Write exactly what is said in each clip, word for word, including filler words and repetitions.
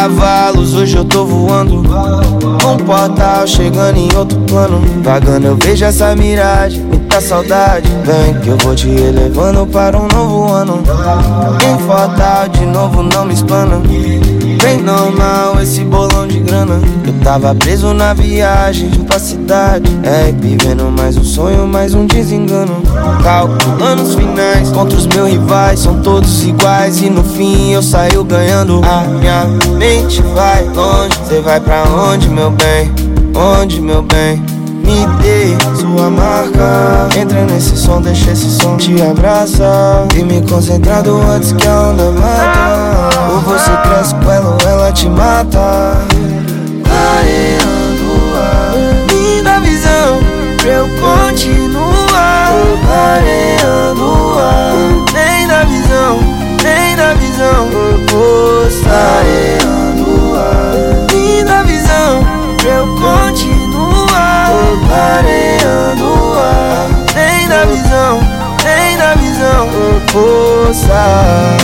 cavalos, hoje eu tô voando num portal, chegando em outro plano. Vagando eu vejo essa miragem, muita saudade. Vem que eu vou te elevando para um novo ano. Em portal, de novo não me explana. Bem normal esse bolão de grana. Eu tava preso na viagem pra cidade, é, vivendo mais um sonho, mais um desengano. Calculando os finais contra os meus rivais, são todos iguais e no fim eu saio ganhando. A minha mente vai longe, cê vai pra onde, meu bem? Onde, meu bem? Me dê sua marca. Entra nesse som, deixa esse som te abraça. E me concentrado antes que a onda mata. Ou você cresce com ela ou ela te mata. Clareando a me dá visão pra eu continuar. Clareando a nem dá visão, nem dá visão. Clareando a me dá visão pra eu continuar. Clareando o ar, nem na visão, nem na visão. Força.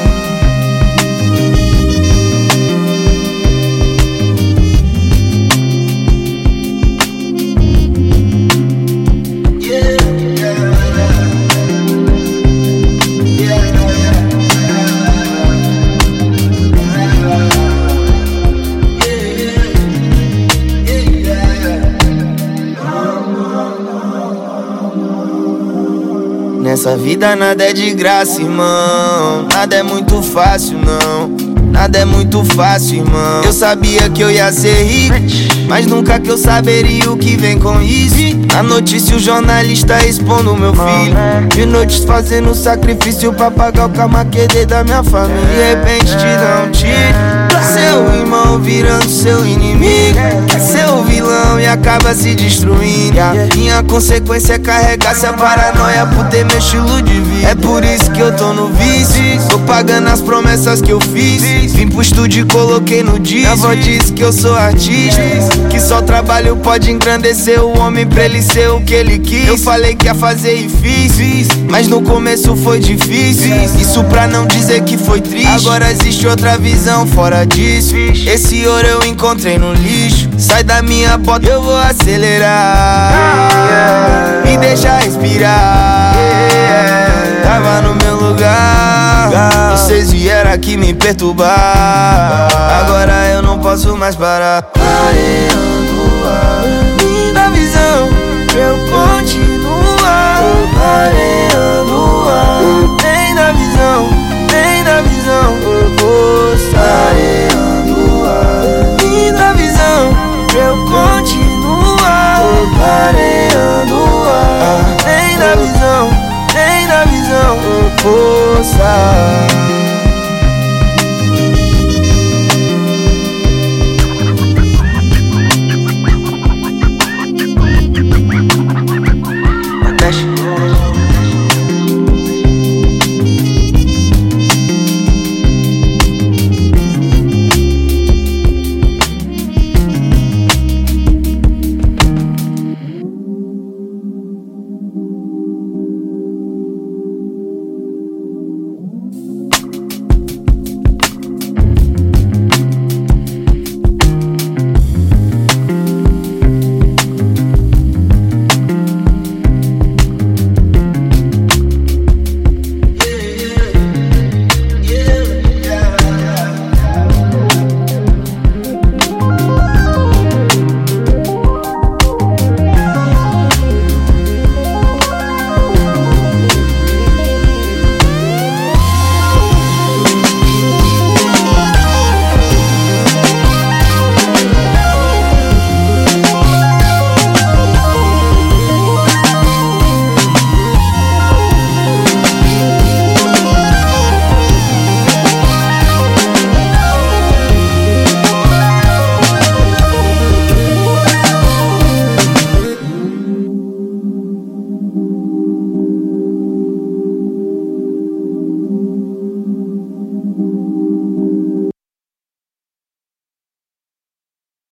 Nessa vida nada é de graça, irmão. Nada é muito fácil, não. Nada é muito fácil, irmão. Eu sabia que eu ia ser rico, mas nunca que eu saberia o que vem com isso. Na notícia o jornalista expondo meu filho, de noites fazendo sacrifício pra pagar o camaquedê da minha família. De repente te dá um tiro, seu irmão virando seu inimigo. É seu vilão e acaba se destruindo. Minha consequência é carregar essa paranoia por ter meu estilo de vida. É por isso que eu tô no vício, tô pagando as promessas que eu fiz. Vim pro estúdio e coloquei no disco. Minha avó disse que eu sou artista, que só trabalho pode engrandecer o homem pra ele ser o que ele quis. Eu falei que ia fazer e fiz, mas no começo foi difícil. Isso pra não dizer que foi triste. Agora existe outra visão fora disso. Esse ouro eu encontrei no lixo. Sai da minha bota, eu vou acelerar. Me deixa respirar. Tava no meu lugar, vocês vieram aqui me perturbar. Agora eu não posso mais parar. Clareando a me dá visão pra eu continuar. Clareando a nem na visão, nem na visão. Clareando a me dá visão pra eu continuar. Clareando a nem na visão, nem na visão. Força.